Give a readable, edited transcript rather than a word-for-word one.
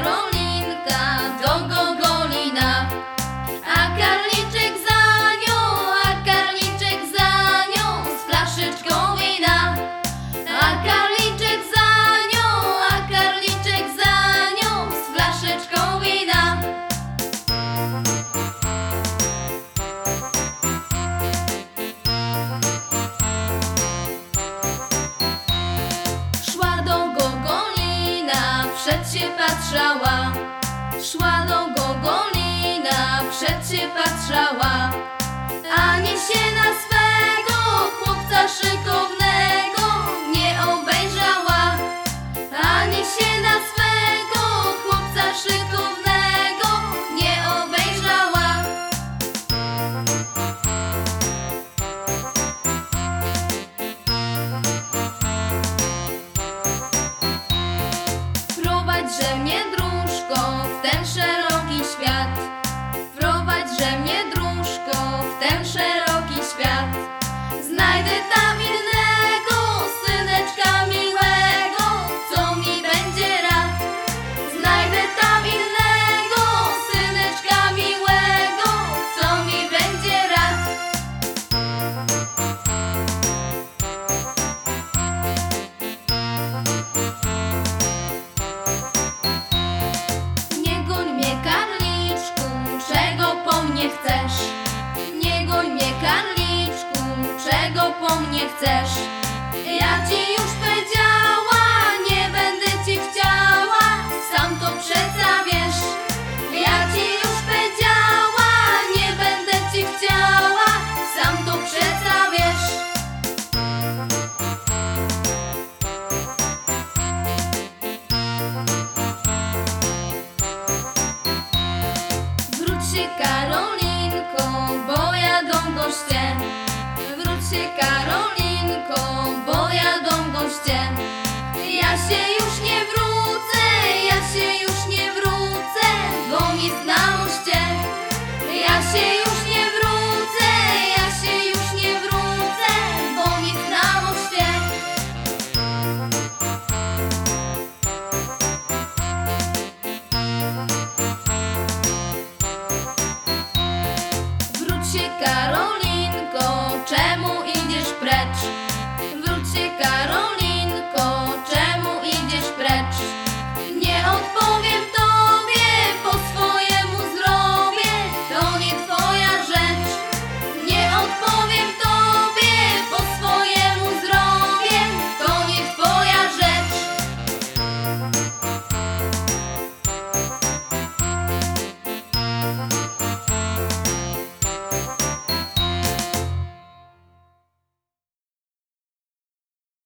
Karolinka do Gogolina, a karliczek za nią, z flaszeczką wina. A karliczek za nią, z flaszeczką wina. Szła do Gogolina, przed się patrzała. Szła do Gogolina, przed się patrzała. Ani się na swego chłopca szykownego nie obejrzała. Ani się na swego chłopca szykownego nie obejrzała. Wprowadźże mnie, dróżko, w ten szeroki świat. Wprowadźże mnie, dróżko, w ten szeroki świat. Znajdę tam innego syneczka miłego, co mi będzie rad. Znajdę tam innego syneczka miłego, co mi będzie rad. Nie goń mnie, karliczku, czego po mnie chcesz? Nie goń mnie, karliczku, czego po mnie chcesz? Ja ci już powiedziała, nie będę ci chciała, sam to przeca wiesz. Ja ci już powiedziała, nie będę ci chciała, sam to przeca wiesz. Wróć się, Karolinko, bo jadą goście. Wróć się, Karolinko, bo jadą goście. Ja się już nie wrócę, ja się już